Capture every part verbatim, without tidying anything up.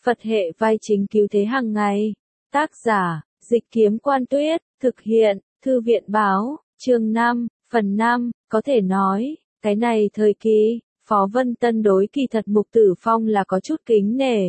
Phật hệ vai chính cứu thế hàng ngày. Tác giả, Dịch Kiếm Quan Tuyết, thực hiện, Thư viện Báo, chương năm, phần năm, có thể nói, cái này thời kỳ, Phó Vân Tân đối kỳ thật Mục Tử Phong là có chút kính nể.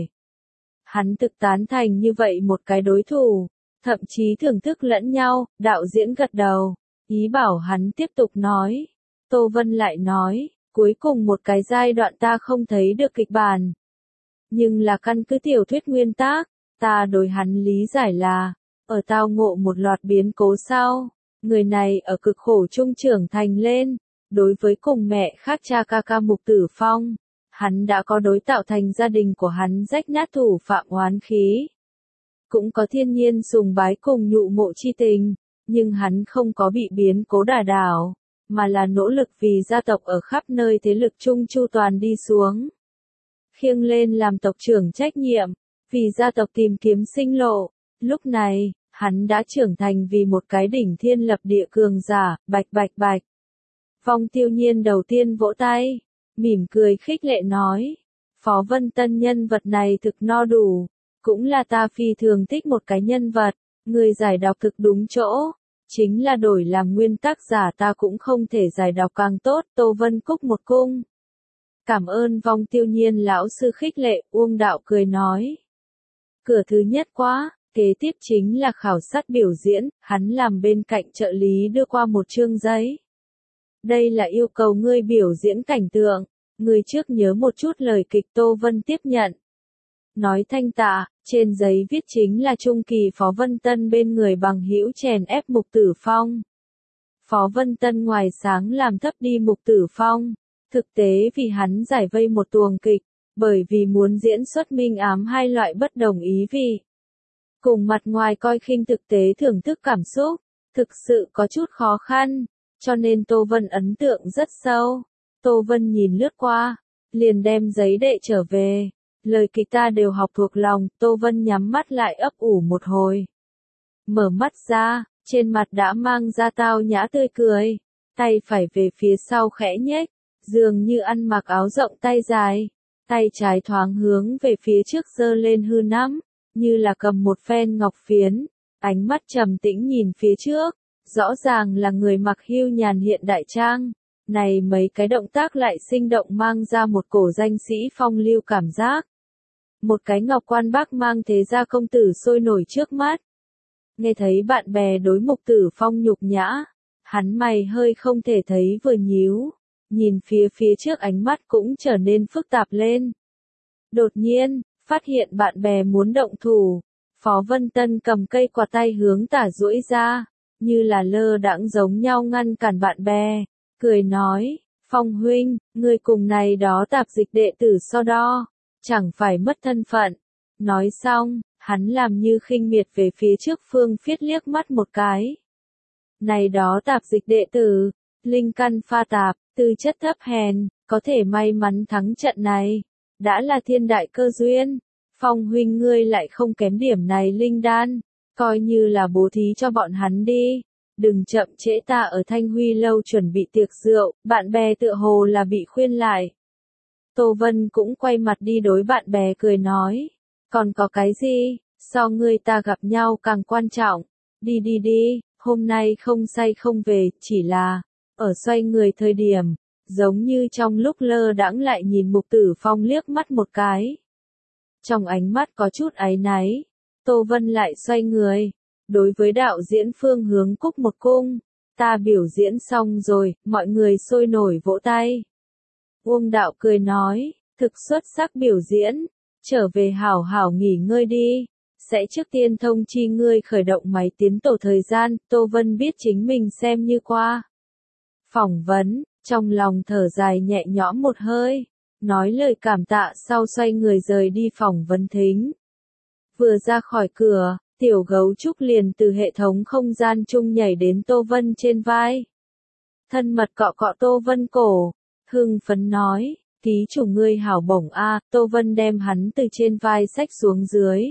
Hắn thực tán thành như vậy một cái đối thủ, thậm chí thưởng thức lẫn nhau, đạo diễn gật đầu, ý bảo hắn tiếp tục nói. Tô Vân lại nói, cuối cùng một cái giai đoạn ta không thấy được kịch bản. Nhưng là căn cứ tiểu thuyết nguyên tác, ta đối hắn lý giải là, ở tao ngộ một loạt biến cố sau, người này ở cực khổ trung trưởng thành lên, đối với cùng mẹ khác cha ca ca Mục Tử Phong, hắn đã có đối tạo thành gia đình của hắn rách nát thủ phạm oán khí. Cũng có thiên nhiên sùng bái cùng nhụ mộ chi tình, nhưng hắn không có bị biến cố đả đảo, mà là nỗ lực vì gia tộc ở khắp nơi thế lực chung chu toàn đi xuống. Khiêng lên làm tộc trưởng trách nhiệm, vì gia tộc tìm kiếm sinh lộ, lúc này, hắn đã trưởng thành vì một cái đỉnh thiên lập địa cường giả, bạch bạch bạch. Phong Tiêu Nhiên đầu tiên vỗ tay, mỉm cười khích lệ nói, Phó Vân Tân nhân vật này thực no đủ, cũng là ta phi thường thích một cái nhân vật, người giải đọc thực đúng chỗ, chính là đổi làm nguyên tác giả ta cũng không thể giải đọc càng tốt. Tô Vân cúc một cung. Cảm ơn Phong Tiêu Nhiên lão sư khích lệ. Uông Đạo cười nói, cửa thứ nhất quá, kế tiếp chính là khảo sát biểu diễn, hắn làm bên cạnh trợ lý đưa qua một chương giấy. Đây là yêu cầu ngươi biểu diễn cảnh tượng, ngươi trước nhớ một chút lời kịch. Tô Vân tiếp nhận. Nói thanh tạ, trên giấy viết chính là trung kỳ Phó Vân Tân bên người bằng hữu chèn ép Mục Tử Phong. Phó Vân Tân ngoài sáng làm thấp đi Mục Tử Phong, thực tế vì hắn giải vây một tuồng kịch, bởi vì muốn diễn xuất minh ám hai loại bất đồng ý vị. Cùng mặt ngoài coi khinh thực tế thưởng thức cảm xúc, thực sự có chút khó khăn, cho nên Tô Vân ấn tượng rất sâu. Tô Vân nhìn lướt qua, liền đem giấy đệ trở về. Lời kịch ta đều học thuộc lòng. Tô Vân nhắm mắt lại ấp ủ một hồi. Mở mắt ra, trên mặt đã mang ra tao nhã tươi cười, tay phải về phía sau khẽ nhếch, dường như ăn mặc áo rộng tay dài, tay trái thoáng hướng về phía trước giơ lên hư nắm, như là cầm một phen ngọc phiến, ánh mắt trầm tĩnh nhìn phía trước, rõ ràng là người mặc hưu nhàn hiện đại trang. Này mấy cái động tác lại sinh động mang ra một cổ danh sĩ phong lưu cảm giác. Một cái ngọc quan bác mang thế gia công tử sôi nổi trước mắt. Nghe thấy bạn bè đối Mục Tử Phong nhục nhã, hắn mày hơi không thể thấy vừa nhíu, nhìn phía phía trước ánh mắt cũng trở nên phức tạp lên. Đột nhiên, phát hiện bạn bè muốn động thủ, Phó Vân Tân cầm cây quạt tay hướng tả duỗi ra, như là lơ đãng giống nhau ngăn cản bạn bè, cười nói, Phong huynh, ngươi cùng này đó tạp dịch đệ tử so đo, chẳng phải mất thân phận. Nói xong, hắn làm như khinh miệt về phía trước Phương Phiết liếc mắt một cái. Này đó tạp dịch đệ tử, linh căn pha tạp, tư chất thấp hèn, có thể may mắn thắng trận này, đã là thiên đại cơ duyên. Phong huynh ngươi lại không kém điểm này linh đan, coi như là bố thí cho bọn hắn đi. Đừng chậm trễ, ta ở Thanh Huy lâu chuẩn bị tiệc rượu. Bạn bè tựa hồ là bị khuyên lại. Tô Vân cũng quay mặt đi đối bạn bè cười nói, còn có cái gì, so ngươi ta gặp nhau càng quan trọng. Đi đi đi, hôm nay không say không về, chỉ là, ở xoay người thời điểm, giống như trong lúc lơ đãng lại nhìn Mục Tử Phong liếc mắt một cái. Trong ánh mắt có chút áy náy, Tô Vân lại xoay người, đối với đạo diễn phương hướng cúc một cung, ta biểu diễn xong rồi, mọi người sôi nổi vỗ tay. Uông Đạo cười nói, thực xuất sắc biểu diễn, trở về hảo hảo nghỉ ngơi đi, sẽ trước tiên thông chi ngươi khởi động máy tiến tổ thời gian. Tô Vân biết chính mình xem như qua phỏng vấn, trong lòng thở dài nhẹ nhõm một hơi, nói lời cảm tạ sau xoay người rời đi phỏng vấn thính. Vừa ra khỏi cửa, tiểu gấu trúc liền từ hệ thống không gian chung nhảy đến Tô Vân trên vai. Thân mật cọ cọ Tô Vân cổ, hưng phấn nói, ký chủ ngươi hảo bổng a. Tô Vân đem hắn từ trên vai xách xuống dưới,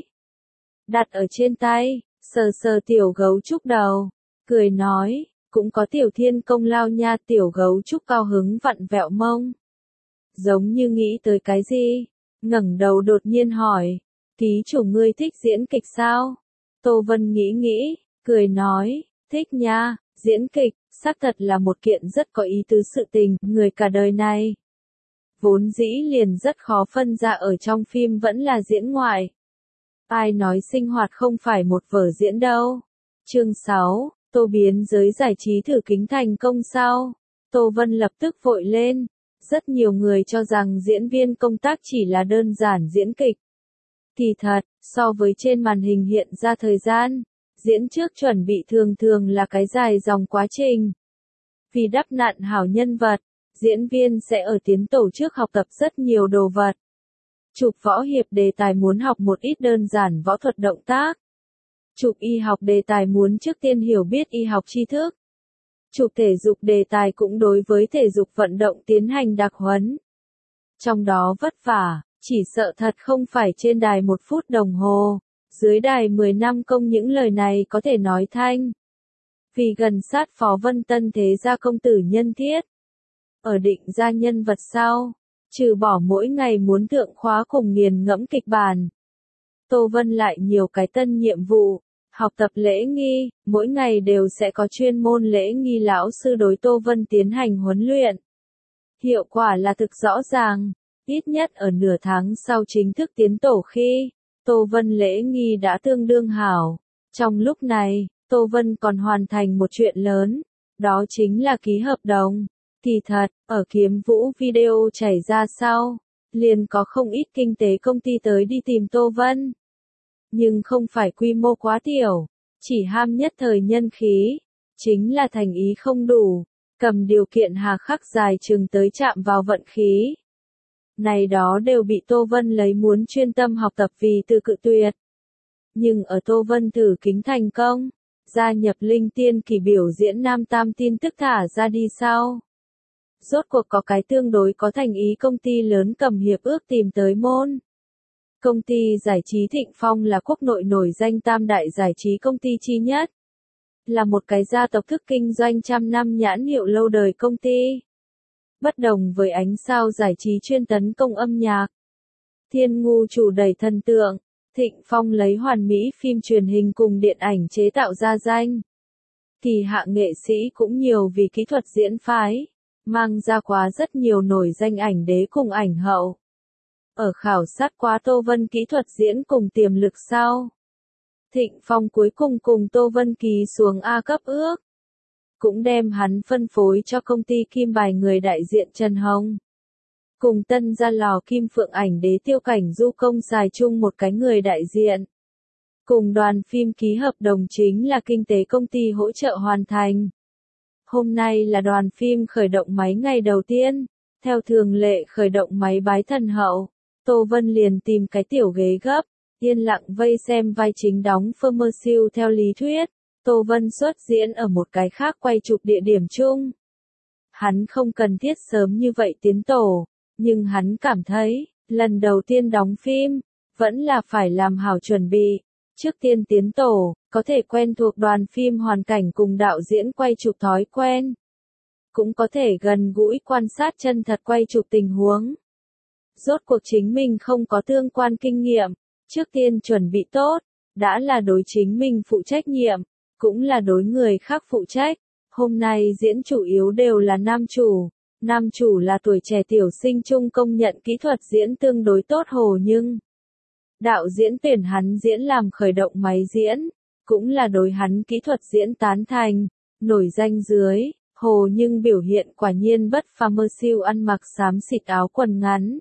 đặt ở trên tay, sờ sờ tiểu gấu trúc đầu, cười nói, cũng có tiểu thiên công lao nha. Tiểu gấu trúc cao hứng vặn vẹo mông, giống như nghĩ tới cái gì, ngẩng đầu đột nhiên hỏi, Ký chủ ngươi thích diễn kịch sao? Tô Vân nghĩ nghĩ, cười nói, thích nha, diễn kịch, xác thật là một kiện rất có ý tứ sự tình, người cả đời này. Vốn dĩ liền rất khó phân ra ở trong phim vẫn là diễn ngoài. Ai nói sinh hoạt không phải một vở diễn đâu. Chương sáu, Tô biến giới giải trí thử kính thành công sao? Tô Vân lập tức vội lên. Rất nhiều người cho rằng diễn viên công tác chỉ là đơn giản diễn kịch. Kỳ thật, so với trên màn hình hiện ra thời gian, diễn trước chuẩn bị thường thường là cái dài dòng quá trình. Vì đắp nặn hảo nhân vật, diễn viên sẽ ở tiến tổ trước học tập rất nhiều đồ vật. Chụp võ hiệp đề tài muốn học một ít đơn giản võ thuật động tác. Chụp y học đề tài muốn trước tiên hiểu biết y học tri thức. Chụp thể dục đề tài cũng đối với thể dục vận động tiến hành đặc huấn. Trong đó vất vả, chỉ sợ thật không phải trên đài một phút đồng hồ, dưới đài mười năm công những lời này có thể nói thanh. Vì gần sát Phó Vân Tân thế gia công tử nhân thiết. Ở định ra nhân vật sau, trừ bỏ mỗi ngày muốn thượng khóa cùng nghiền ngẫm kịch bản. Tô Vân lại nhiều cái tân nhiệm vụ, học tập lễ nghi, mỗi ngày đều sẽ có chuyên môn lễ nghi lão sư đối Tô Vân tiến hành huấn luyện. Hiệu quả là thực rõ ràng, ít nhất ở nửa tháng sau chính thức tiến tổ khi, Tô Vân lễ nghi đã tương đương hảo. Trong lúc này, Tô Vân còn hoàn thành một chuyện lớn, đó chính là ký hợp đồng. Kỳ thật, ở Kiếm Vũ video chảy ra sau, liền có không ít kinh tế công ty tới đi tìm Tô Vân. Nhưng không phải quy mô quá tiểu, chỉ ham nhất thời nhân khí, chính là thành ý không đủ, cầm điều kiện hà khắc dài chừng tới chạm vào vận khí. Này đó đều bị Tô Vân lấy muốn chuyên tâm học tập vì từ cự tuyệt. Nhưng ở Tô Vân thử kính thành công, gia nhập Linh Tiên Kỳ biểu diễn nam tam tin tức thả ra đi sau. Rốt cuộc có cái tương đối có thành ý công ty lớn cầm hiệp ước tìm tới môn. Công ty giải trí Thịnh Phong là quốc nội nổi danh tam đại giải trí công ty chi nhất. Là một cái gia tộc thức kinh doanh trăm năm nhãn hiệu lâu đời công ty. Bất đồng với ánh sao giải trí chuyên tấn công âm nhạc. Thiên ngu chủ đẩy thần tượng, Thịnh Phong lấy hoàn mỹ phim truyền hình cùng điện ảnh chế tạo ra danh. Kỳ hạ nghệ sĩ cũng nhiều vì kỹ thuật diễn phái, mang ra quá rất nhiều nổi danh ảnh đế cùng ảnh hậu. Ở khảo sát quá Tô Vân kỹ thuật diễn cùng tiềm lực sau. Thịnh Phong cuối cùng cùng Tô Vân ký xuống A cấp ước. Cũng đem hắn phân phối cho công ty Kim Bài người đại diện Trần Hồng. Cùng tân gia lò Kim Phượng ảnh đế Tiêu Cảnh Du công xài chung một cái người đại diện. Cùng đoàn phim ký hợp đồng chính là kinh tế công ty hỗ trợ hoàn thành. Hôm nay là đoàn phim khởi động máy ngày đầu tiên. Theo thường lệ khởi động máy bái thần hậu. Tô Vân liền tìm cái tiểu ghế gấp, yên lặng vây xem vai chính đóng Pharmersill theo lý thuyết. Tô Vân xuất diễn ở một cái khác quay chụp địa điểm chung. Hắn không cần thiết sớm như vậy tiến tổ, nhưng hắn cảm thấy, lần đầu tiên đóng phim, vẫn là phải làm hảo chuẩn bị. Trước tiên tiến tổ, có thể quen thuộc đoàn phim hoàn cảnh cùng đạo diễn quay chụp thói quen. Cũng có thể gần gũi quan sát chân thật quay chụp tình huống. Rốt cuộc chính mình không có tương quan kinh nghiệm, trước tiên chuẩn bị tốt, đã là đối chính mình phụ trách nhiệm, cũng là đối người khác phụ trách. Hôm nay diễn chủ yếu đều là nam chủ, nam chủ là tuổi trẻ tiểu sinh chung công nhận kỹ thuật diễn tương đối tốt Hồ Nhưng. Đạo diễn tuyển hắn diễn làm khởi động máy diễn, cũng là đối hắn kỹ thuật diễn tán thành, nổi danh dưới, Hồ Nhưng biểu hiện quả nhiên bất Pharmersill ăn mặc xám xịt áo quần ngắn.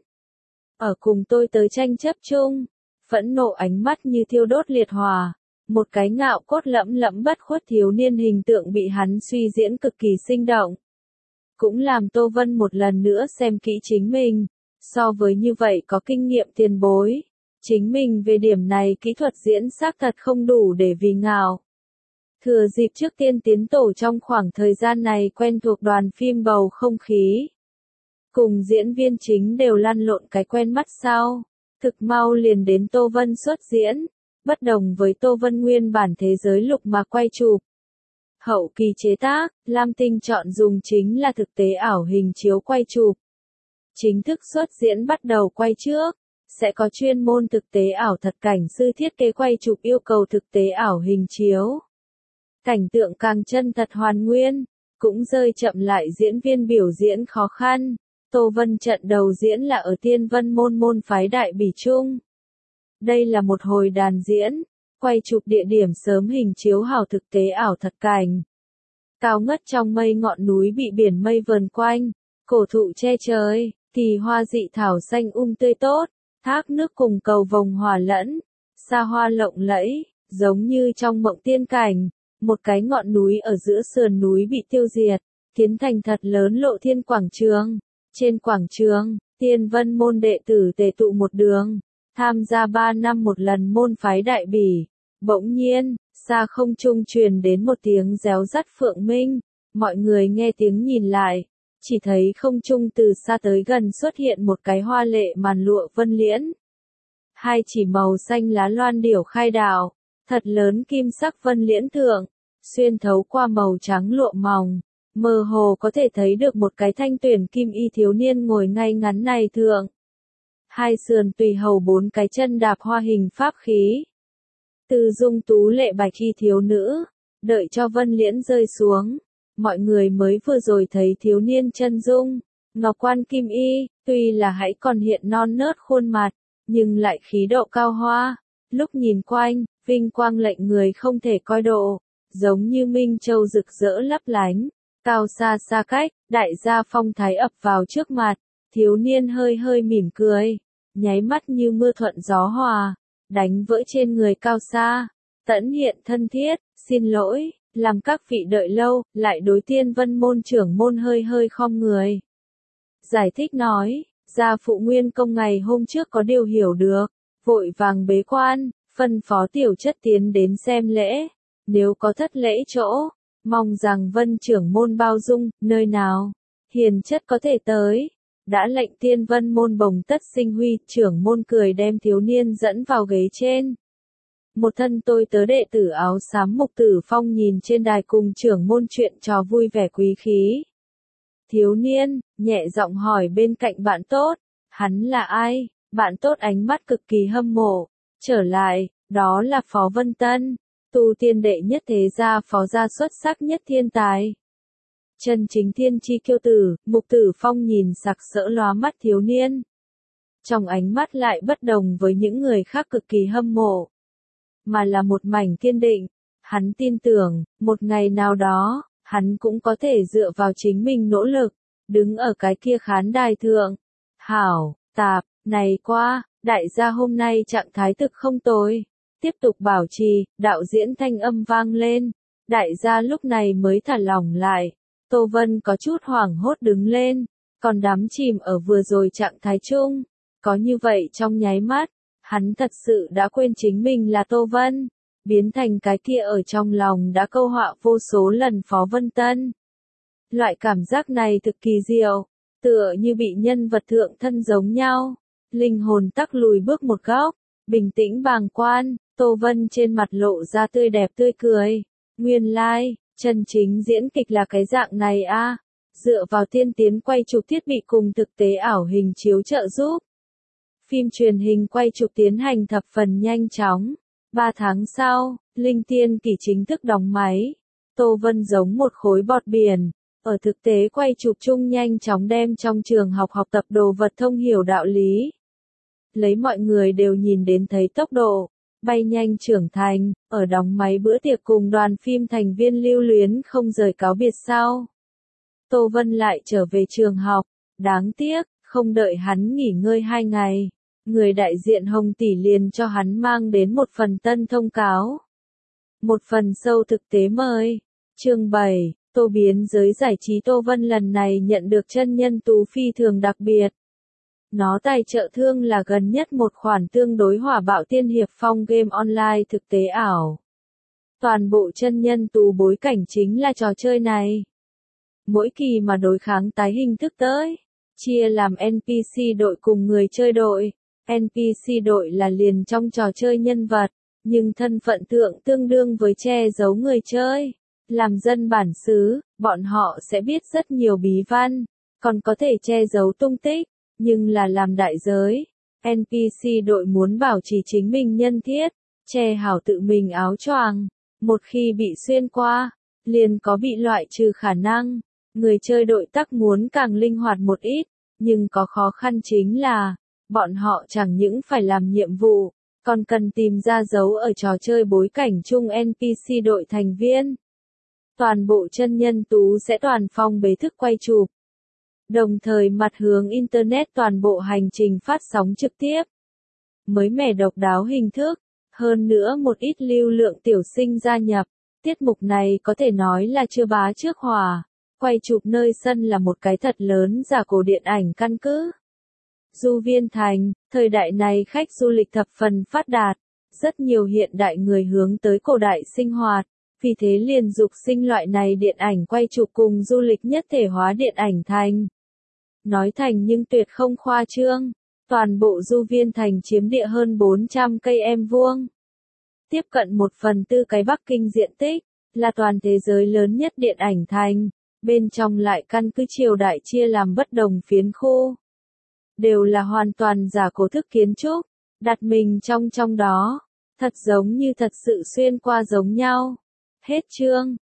Ở cùng tôi tới tranh chấp chung, phẫn nộ ánh mắt như thiêu đốt liệt hỏa, một cái ngạo cốt lẫm lẫm bất khuất thiếu niên hình tượng bị hắn suy diễn cực kỳ sinh động. Cũng làm Tô Vân một lần nữa xem kỹ chính mình, so với như vậy có kinh nghiệm tiền bối, chính mình về điểm này kỹ thuật diễn xác thật không đủ để vì ngạo. Thừa dịp trước tiên tiến tổ trong khoảng thời gian này quen thuộc đoàn phim bầu không khí. Cùng diễn viên chính đều lăn lộn cái quen mắt sau, thực mau liền đến Tô Vân xuất diễn, bất đồng với Tô Vân nguyên bản thế giới lục mà quay chụp. Hậu kỳ chế tác, Lam Tinh chọn dùng chính là thực tế ảo hình chiếu quay chụp. Chính thức xuất diễn bắt đầu quay trước, sẽ có chuyên môn thực tế ảo thật cảnh sư thiết kế quay chụp yêu cầu thực tế ảo hình chiếu. Cảnh tượng càng chân thật hoàn nguyên, cũng rơi chậm lại diễn viên biểu diễn khó khăn. Tô Vân trận đầu diễn là ở Tiên Vân Môn môn phái Đại Bỉ Trung. Đây là một hồi đàn diễn, quay chụp địa điểm sớm hình chiếu hào thực tế ảo thật cảnh. Cao ngất trong mây ngọn núi bị biển mây vờn quanh, cổ thụ che trời, kỳ hoa dị thảo xanh um tươi tốt, thác nước cùng cầu vồng hòa lẫn, xa hoa lộng lẫy, giống như trong mộng tiên cảnh. Một cái ngọn núi ở giữa sườn núi bị tiêu diệt, kiến thành thật lớn lộ thiên quảng trường. Trên quảng trường, Tiên Vân môn đệ tử tề tụ một đường, tham gia ba năm một lần môn phái Đại Bỉ. Bỗng nhiên, xa không trung truyền đến một tiếng réo rắt phượng minh, mọi người nghe tiếng nhìn lại, chỉ thấy không trung từ xa tới gần xuất hiện một cái hoa lệ màn lụa vân liễn. Hai chỉ màu xanh lá loan điểu khai đạo, thật lớn kim sắc vân liễn thượng, xuyên thấu qua màu trắng lụa mỏng, mơ hồ có thể thấy được một cái thanh tuyển kim y thiếu niên ngồi ngay ngắn này thượng. Hai sườn tùy hầu bốn cái chân đạp hoa hình pháp khí. Từ dung tú lệ bạch y thiếu nữ, đợi cho vân liễn rơi xuống, mọi người mới vừa rồi thấy thiếu niên chân dung, ngọc quan kim y, tuy là hãy còn hiện non nớt khuôn mặt, nhưng lại khí độ cao hoa, lúc nhìn quanh, vinh quang lệnh người không thể coi độ, giống như minh châu rực rỡ lấp lánh, cao xa xa cách, đại gia phong thái ập vào trước mặt, thiếu niên hơi hơi mỉm cười, nháy mắt như mưa thuận gió hòa, đánh vỡ trên người cao xa, tẫn hiện thân thiết, xin lỗi, làm các vị đợi lâu, lại đối Tiên Vân môn trưởng môn hơi hơi khom người. Giải thích nói, gia phụ nguyên công ngày hôm trước có điều hiểu được, vội vàng bế quan, phân phó tiểu chất tiến đến xem lễ, nếu có thất lễ chỗ, mong rằng Vân trưởng môn bao dung, nơi nào, hiền chất có thể tới. Đã lệnh Tiên Vân môn bồng tất sinh huy, trưởng môn cười đem thiếu niên dẫn vào ghế trên. Một thân tôi tớ đệ tử áo xám Mục Tử Phong nhìn trên đài cùng trưởng môn chuyện trò vui vẻ quý khí. Thiếu niên, nhẹ giọng hỏi bên cạnh bạn tốt, hắn là ai? Bạn tốt ánh mắt cực kỳ hâm mộ. Trở lại, đó là Phó Vân Tân, tu tiên đệ nhất thế gia phó gia xuất sắc nhất thiên tài. Chân chính thiên chi kiêu tử, Mục Tử Phong nhìn sặc sỡ lóa mắt thiếu niên. Trong ánh mắt lại bất đồng với những người khác cực kỳ hâm mộ, mà là một mảnh kiên định. Hắn tin tưởng, một ngày nào đó, hắn cũng có thể dựa vào chính mình nỗ lực, đứng ở cái kia khán đài thượng. Hảo, tạp, này qua, đại gia hôm nay trạng thái thực không tồi. Tiếp tục bảo trì, đạo diễn thanh âm vang lên. Đại gia lúc này mới thả lỏng lại. Tô Vân có chút hoảng hốt đứng lên, còn đắm chìm ở vừa rồi trạng thái chung. Có như vậy trong nháy mắt, hắn thật sự đã quên chính mình là Tô Vân, biến thành cái kia ở trong lòng đã câu họa vô số lần Phó Vân Tân. Loại cảm giác này thực kỳ diệu, tựa như bị nhân vật thượng thân giống nhau, linh hồn tắc lùi bước một góc, bình tĩnh bàng quan, Tô Vân trên mặt lộ ra tươi đẹp tươi cười. Nguyên lai, like, chân chính diễn kịch là cái dạng này a, à, dựa vào tiên tiến quay chụp thiết bị cùng thực tế ảo hình chiếu trợ giúp. Phim truyền hình quay chụp tiến hành thập phần nhanh chóng. Ba tháng sau, Linh Tiên Kỳ chính thức đóng máy. Tô Vân giống một khối bọt biển, ở thực tế quay chụp chung nhanh chóng đem trong trường học học tập đồ vật thông hiểu đạo lý. Lấy mọi người đều nhìn đến thấy tốc độ, bay nhanh trưởng thành, ở đóng máy bữa tiệc cùng đoàn phim thành viên lưu luyến không rời cáo biệt sau. Tô Vân lại trở về trường học, đáng tiếc, không đợi hắn nghỉ ngơi hai ngày. Người đại diện Hồng Tỷ liền cho hắn mang đến một phần tân thông cáo. Một phần sâu thực tế mời. Chương bảy, Tô biến giới giải trí Tô Vân lần này nhận được chân nhân tú phi thường đặc biệt. Nó tài trợ thương là gần nhất một khoản tương đối hỏa bạo tiên hiệp phong game online thực tế ảo. Toàn bộ chân nhân tú bối cảnh chính là trò chơi này. Mỗi kỳ mà đối kháng tái hình thức tới, chia làm en pê xê đội cùng người chơi đội. en pê xê đội là liền trong trò chơi nhân vật, nhưng thân phận thượng tương đương với che giấu người chơi. Làm dân bản xứ, bọn họ sẽ biết rất nhiều bí văn, còn có thể che giấu tung tích, nhưng là làm đại giới, en pê xê đội muốn bảo trì chính mình nhân thiết, che hảo tự mình áo choàng. Một khi bị xuyên qua, liền có bị loại trừ khả năng. Người chơi đội tắc muốn càng linh hoạt một ít, nhưng có khó khăn chính là, bọn họ chẳng những phải làm nhiệm vụ, còn cần tìm ra dấu ở trò chơi bối cảnh chung en pê xê đội thành viên. Toàn bộ chân nhân tú sẽ toàn phong bế thức quay chụp. Đồng thời mặt hướng Internet toàn bộ hành trình phát sóng trực tiếp. Mới mẻ độc đáo hình thức, hơn nữa một ít lưu lượng tiểu sinh gia nhập. Tiết mục này có thể nói là chưa bá trước hòa. Quay chụp nơi sân là một cái thật lớn giả cổ điện ảnh căn cứ. Du Viên Thành, thời đại này khách du lịch thập phần phát đạt. Rất nhiều hiện đại người hướng tới cổ đại sinh hoạt. Vì thế liền dục sinh loại này điện ảnh quay chụp cùng du lịch nhất thể hóa điện ảnh thành. Nói thành nhưng tuyệt không khoa trương. Toàn bộ Du Viên Thành chiếm địa hơn bốn trăm cây em vuông. Tiếp cận một phần tư cái Bắc Kinh diện tích, là toàn thế giới lớn nhất điện ảnh thành. Bên trong lại căn cứ triều đại chia làm bất đồng phiến khu. Đều là hoàn toàn giả cổ thức kiến trúc, đặt mình trong trong đó. Thật giống như thật sự xuyên qua giống nhau. Hết chương.